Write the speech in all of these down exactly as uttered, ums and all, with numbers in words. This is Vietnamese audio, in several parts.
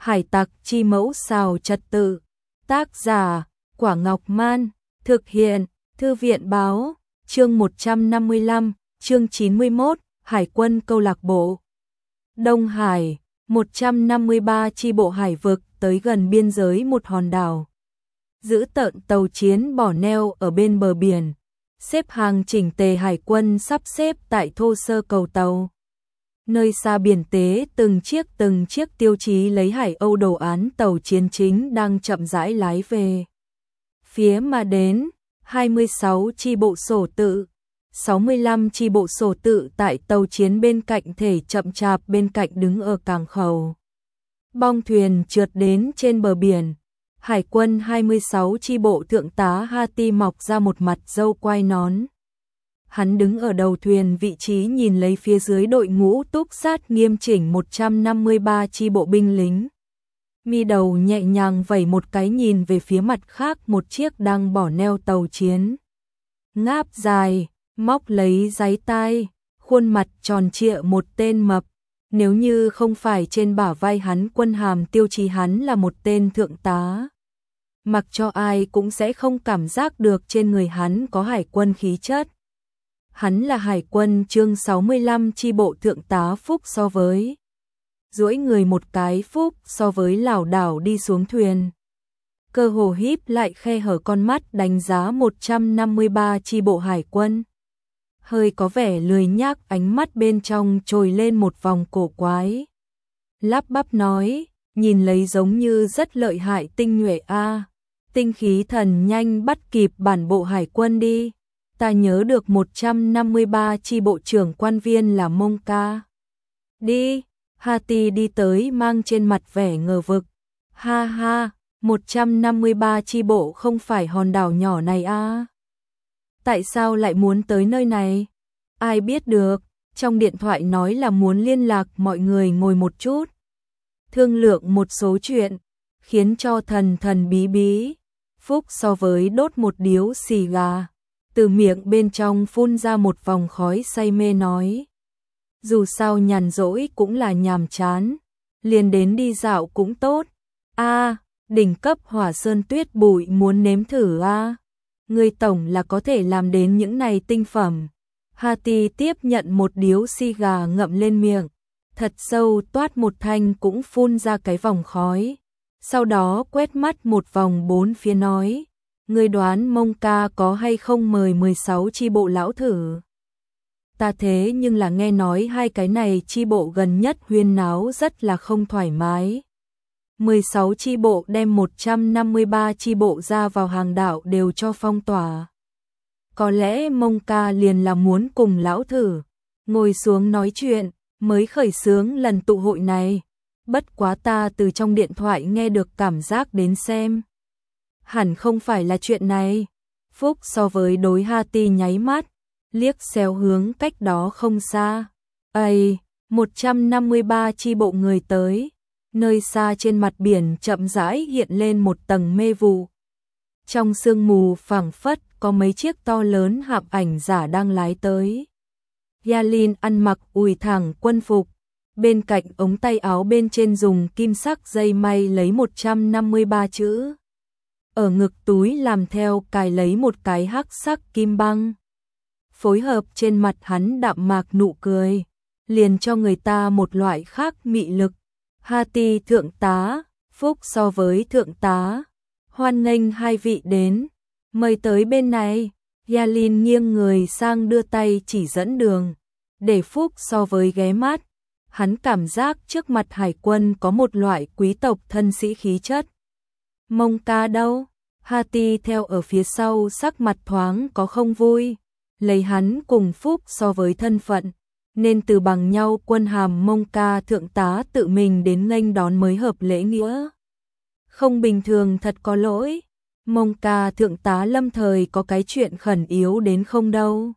Hải tặc chi mẫu xào trật tự. Tác giả, Quả Ngọc Man. Thực hiện, Thư viện Báo. Chương một trăm năm mươi lăm, chương chín mươi mốt, Hải quân câu lạc bộ. Đông Hải, một trăm năm mươi ba chi bộ hải vực tới gần biên giới một hòn đảo. Giữ tợn tàu chiến bỏ neo ở bên bờ biển. Xếp hàng chỉnh tề hải quân sắp xếp tại thô sơ cầu tàu. Nơi xa biển tế từng chiếc từng chiếc tiêu chí lấy Hải Âu đồ án tàu chiến chính đang chậm rãi lái về. Phía mà đến, hai mươi sáu chi bộ sổ tự, sáu mươi lăm chi bộ sổ tự tại tàu chiến bên cạnh thể chậm chạp bên cạnh đứng ở cảng khẩu. Bong thuyền trượt đến trên bờ biển. Hải quân hai mươi sáu chi bộ thượng tá Hati mọc ra một mặt râu quai nón. Hắn đứng ở đầu thuyền vị trí nhìn lấy phía dưới đội ngũ túc sát nghiêm chỉnh một trăm năm mươi ba chi bộ binh lính. Mi đầu nhẹ nhàng vẩy một cái nhìn về phía mặt khác một chiếc đang bỏ neo tàu chiến. Ngáp dài, móc lấy giấy tai, khuôn mặt tròn trịa một tên mập. Nếu như không phải trên bả vai hắn quân hàm tiêu chí hắn là một tên thượng tá, mặc cho ai cũng sẽ không cảm giác được trên người hắn có hải quân khí chất. Hắn là hải quân chương sáu mươi lăm chi bộ thượng tá Phúc so với. Duỗi người một cái Phúc so với lảo đảo đi xuống thuyền. Cơ hồ híp lại khe hở con mắt đánh giá một trăm năm mươi ba chi bộ hải quân. Hơi có vẻ lười nhác, ánh mắt bên trong trồi lên một vòng cổ quái. Lắp bắp nói, nhìn lấy giống như rất lợi hại tinh nhuệ a. Tinh khí thần nhanh bắt kịp bản bộ hải quân đi. Ta nhớ được một trăm năm mươi ba chi bộ trưởng quan viên là Mông Ca. Đi, Hati đi tới mang trên mặt vẻ ngờ vực. Ha ha, một trăm năm mươi ba chi bộ không phải hòn đảo nhỏ này a. Tại sao lại muốn tới nơi này? Ai biết được, trong điện thoại nói là muốn liên lạc mọi người ngồi một chút. Thương lượng một số chuyện, khiến cho thần thần bí bí. Phúc so với đốt một điếu xì gà. Từ miệng bên trong phun ra một vòng khói say mê nói. Dù sao nhàn rỗi cũng là nhàm chán, liền đến đi dạo cũng tốt. A, đỉnh cấp hỏa sơn tuyết bụi muốn nếm thử a. Người tổng là có thể làm đến những này tinh phẩm. Hati tiếp nhận một điếu xì gà ngậm lên miệng, thật sâu toát một thanh cũng phun ra cái vòng khói. Sau đó quét mắt một vòng bốn phía nói. Ngươi đoán Mông Ca có hay không mời mười sáu chi bộ lão thử? Ta thế nhưng là nghe nói hai cái này chi bộ gần nhất huyên náo rất là không thoải mái. mười sáu chi bộ đem một trăm năm mươi ba chi bộ ra vào hàng đảo đều cho phong tỏa. Có lẽ Mông Ca liền là muốn cùng lão thử ngồi xuống nói chuyện mới khởi xướng lần tụ hội này. Bất quá ta từ trong điện thoại nghe được cảm giác đến xem. Hẳn không phải là chuyện này. Phúc so với đối Hati nháy mắt, liếc xéo hướng cách đó không xa. Ây, một trăm năm mươi ba chi bộ người tới. Nơi xa trên mặt biển chậm rãi hiện lên một tầng mê vụ. Trong sương mù phảng phất có mấy chiếc to lớn hạm ảnh giả đang lái tới. Yalin ăn mặc ủi thẳng quân phục. Bên cạnh ống tay áo bên trên dùng kim sắc dây may lấy một trăm năm mươi ba chữ. Ở ngực túi làm theo cài lấy một cái hắc sắc kim băng. Phối hợp trên mặt hắn đạm mạc nụ cười, liền cho người ta một loại khác mị lực. Hati thượng tá, Phúc so với thượng tá. Hoan nghênh hai vị đến, mời tới bên này. Yalin nghiêng người sang đưa tay chỉ dẫn đường, để Phúc so với ghé mắt. Hắn cảm giác trước mặt hải quân có một loại quý tộc thân sĩ khí chất. Mông Ca đâu? Hati theo ở phía sau sắc mặt thoáng có không vui. Lấy hắn cùng Phúc so với thân phận, nên từ bằng nhau quân hàm Mông Ca thượng tá tự mình đến nghênh đón mới hợp lễ nghĩa. Không bình thường thật có lỗi. Mông Ca thượng tá lâm thời có cái chuyện khẩn yếu đến không đâu.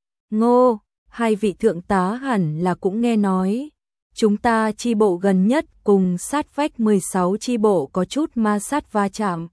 Ngô, hai vị thượng tá hẳn là cũng nghe nói. Chúng ta chi bộ gần nhất cùng sát vách mười sáu chi bộ có chút ma sát va chạm.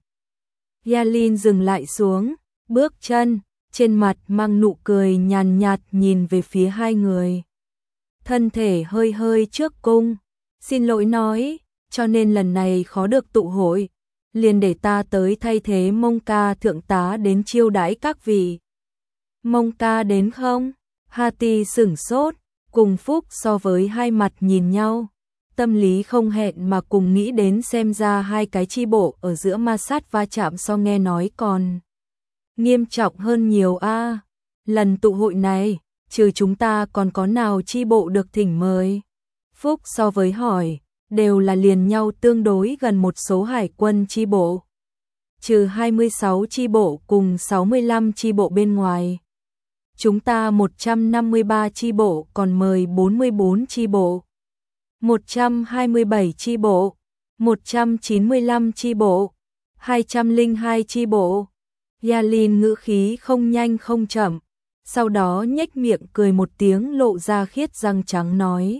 Yalin dừng lại xuống, bước chân, trên mặt mang nụ cười nhàn nhạt nhìn về phía hai người. Thân thể hơi hơi trước cung, xin lỗi nói, cho nên lần này khó được tụ hội, liền để ta tới thay thế Mông ca thượng tá đến chiêu đãi các vị. Mông ca đến không? Hati sửng sốt, cùng Phúc so với hai mặt nhìn nhau. Tâm lý không hẹn mà cùng nghĩ đến xem ra hai cái chi bộ ở giữa ma sát va chạm so nghe nói còn nghiêm trọng hơn nhiều a. Lần tụ hội này, trừ chúng ta còn có nào chi bộ được thỉnh mời? Phúc so với hỏi, đều là liền nhau tương đối gần một số hải quân chi bộ. Trừ hai mươi sáu chi bộ cùng sáu mươi lăm chi bộ bên ngoài. Chúng ta một trăm năm mươi ba chi bộ còn mời bốn mươi bốn chi bộ. một trăm hai mươi bảy chi bộ, một trăm chín mươi lăm chi bộ, hai trăm lẻ hai chi bộ. Yalin ngữ khí không nhanh không chậm, sau đó nhếch miệng cười một tiếng lộ ra khiết răng trắng nói.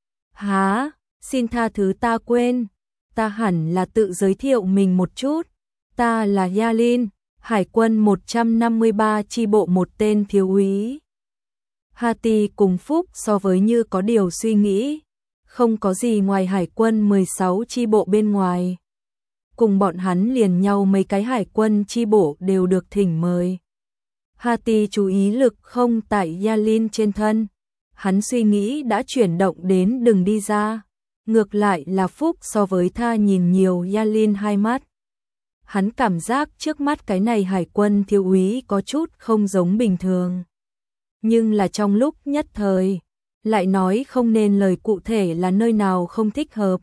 Há, xin tha thứ ta quên, ta hẳn là tự giới thiệu mình một chút. Ta là Yalin, Hải quân một trăm năm mươi ba chi bộ một tên thiếu úy. Hati cùng Phúc so với như có điều suy nghĩ. Không có gì ngoài hải quân mười sáu chi bộ bên ngoài. Cùng bọn hắn liền nhau mấy cái hải quân chi bộ đều được thỉnh mời. Hati chú ý lực không tại Yalin trên thân. Hắn suy nghĩ đã chuyển động đến đừng đi ra. Ngược lại là Phúc so với tha nhìn nhiều Yalin hai mắt. Hắn cảm giác trước mắt cái này hải quân thiếu úy có chút không giống bình thường. Nhưng là trong lúc nhất thời, lại nói không nên lời cụ thể là nơi nào không thích hợp.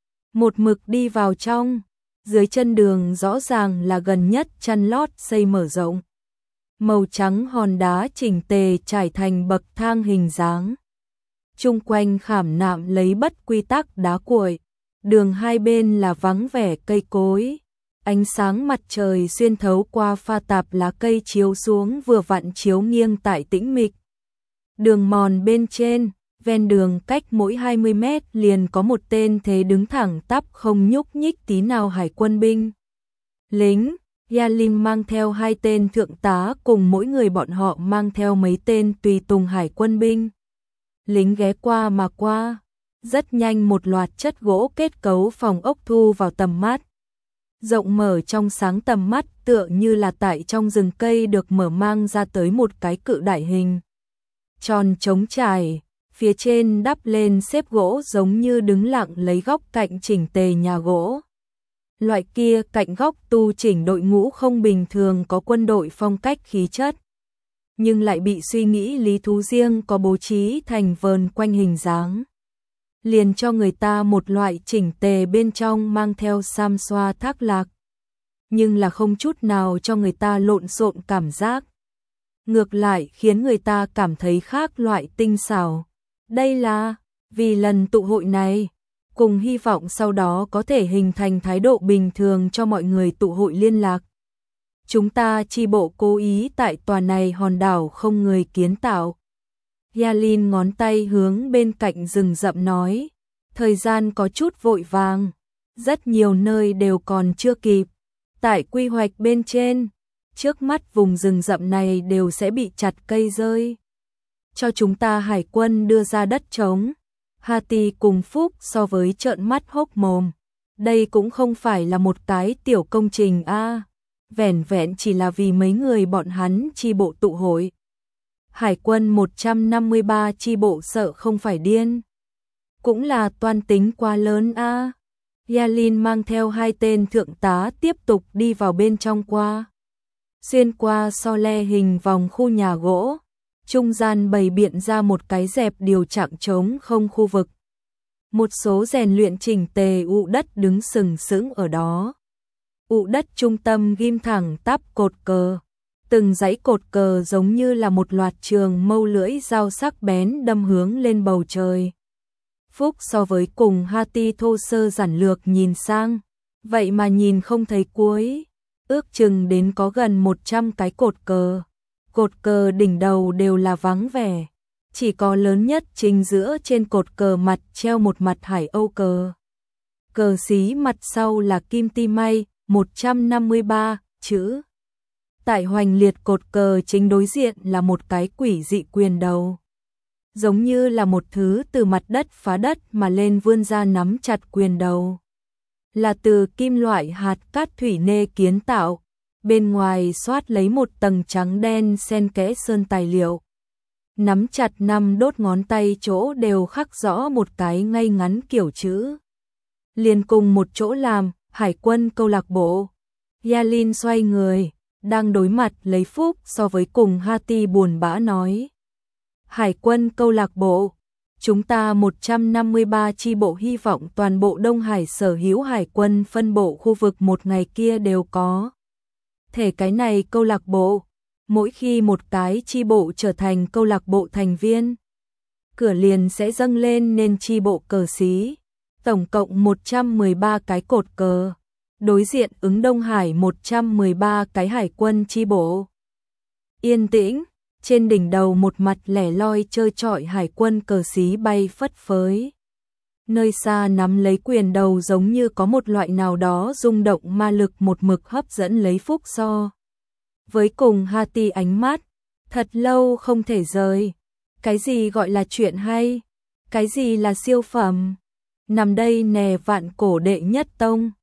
Một mực đi vào trong, dưới chân đường rõ ràng là gần nhất chăn lót xây mở rộng. Màu trắng hòn đá chỉnh tề trải thành bậc thang hình dáng. Chung quanh khảm nạm lấy bất quy tắc đá cuội, đường hai bên là vắng vẻ cây cối. Ánh sáng mặt trời xuyên thấu qua pha tạp lá cây chiếu xuống vừa vặn chiếu nghiêng tại tĩnh mịch. Đường mòn bên trên, ven đường cách mỗi hai mươi mét liền có một tên thế đứng thẳng tắp không nhúc nhích tí nào hải quân binh. Lính, Yalin mang theo hai tên thượng tá cùng mỗi người bọn họ mang theo mấy tên tùy tùng hải quân binh. Lính ghé qua mà qua, rất nhanh một loạt chất gỗ kết cấu phòng ốc thu vào tầm mắt. Rộng mở trong sáng tầm mắt tựa như là tại trong rừng cây được mở mang ra tới một cái cự đại hình. Tròn trống trải, phía trên đắp lên xếp gỗ giống như đứng lặng lấy góc cạnh chỉnh tề nhà gỗ. Loại kia cạnh góc tu chỉnh đội ngũ không bình thường có quân đội phong cách khí chất. Nhưng lại bị suy nghĩ lý thú riêng có bố trí thành vờn quanh hình dáng. Liền cho người ta một loại chỉnh tề bên trong mang theo sam xoa thác lạc. Nhưng là không chút nào cho người ta lộn xộn cảm giác. Ngược lại khiến người ta cảm thấy khác loại tinh xảo. Đây là vì lần tụ hội này, cùng hy vọng sau đó có thể hình thành thái độ bình thường cho mọi người tụ hội liên lạc. Chúng ta chi bộ cố ý tại tòa này hòn đảo không người kiến tạo. Yalin ngón tay hướng bên cạnh rừng rậm nói, thời gian có chút vội vàng, rất nhiều nơi đều còn chưa kịp. Tại quy hoạch bên trên, trước mắt vùng rừng rậm này đều sẽ bị chặt cây rơi. Cho chúng ta hải quân đưa ra đất trống. Hati cùng Phúc so với trợn mắt hốc mồm. Đây cũng không phải là một cái tiểu công trình a, à, vẻn vẹn chỉ là vì mấy người bọn hắn chi bộ tụ hội. Hải quân một trăm năm mươi ba chi bộ sợ không phải điên. Cũng là toan tính quá lớn a. À. Yalin mang theo hai tên thượng tá tiếp tục đi vào bên trong qua. Xuyên qua so le hình vòng khu nhà gỗ. Trung gian bày biện ra một cái dẹp điều trạng trống không khu vực. Một số rèn luyện chỉnh tề ụ đất đứng sừng sững ở đó. Ụ đất trung tâm ghim thẳng tắp cột cờ. Từng dãy cột cờ giống như là một loạt trường mâu lưỡi dao sắc bén đâm hướng lên bầu trời. Phúc so với cùng Hati thô sơ giản lược nhìn sang, vậy mà nhìn không thấy cuối. Ước chừng đến có gần một trăm cái cột cờ. Cột cờ đỉnh đầu đều là vắng vẻ. Chỉ có lớn nhất chính giữa trên cột cờ mặt treo một mặt hải âu cờ. Cờ xí mặt sau là kim ti may, một trăm năm mươi ba chữ. Tại hoành liệt cột cờ chính đối diện là một cái quỷ dị quyền đầu. Giống như là một thứ từ mặt đất phá đất mà lên vươn ra nắm chặt quyền đầu. là từ kim loại hạt cát thủy nê kiến tạo, bên ngoài xoát lấy một tầng trắng đen xen kẽ sơn tài liệu. Nắm chặt năm đốt ngón tay chỗ đều khắc rõ một cái ngay ngắn kiểu chữ. Liền cùng một chỗ làm, Hải quân câu lạc bộ. Yalin xoay người, đang đối mặt lấy Phúc so với cùng Hati buồn bã nói. Hải quân câu lạc bộ, chúng ta một trăm năm mươi ba chi bộ hy vọng toàn bộ Đông Hải sở hữu hải quân phân bộ khu vực một ngày kia đều có. Thể cái này câu lạc bộ, mỗi khi một cái chi bộ trở thành câu lạc bộ thành viên, cửa liền sẽ dâng lên nên chi bộ cờ xí, tổng cộng một trăm mười ba cái cột cờ, đối diện ứng Đông Hải một trăm mười ba cái hải quân chi bộ. Yên tĩnh, trên đỉnh đầu một mặt lẻ loi trơ trọi hải quân cờ xí bay phất phới. Nơi xa nắm lấy quyền đầu giống như có một loại nào đó rung động ma lực một mực hấp dẫn lấy Phúc so. Với cùng Hati ánh mắt, thật lâu không thể rời. Cái gì gọi là chuyện hay? Cái gì là siêu phẩm? Nằm đây nè vạn cổ đệ nhất tông.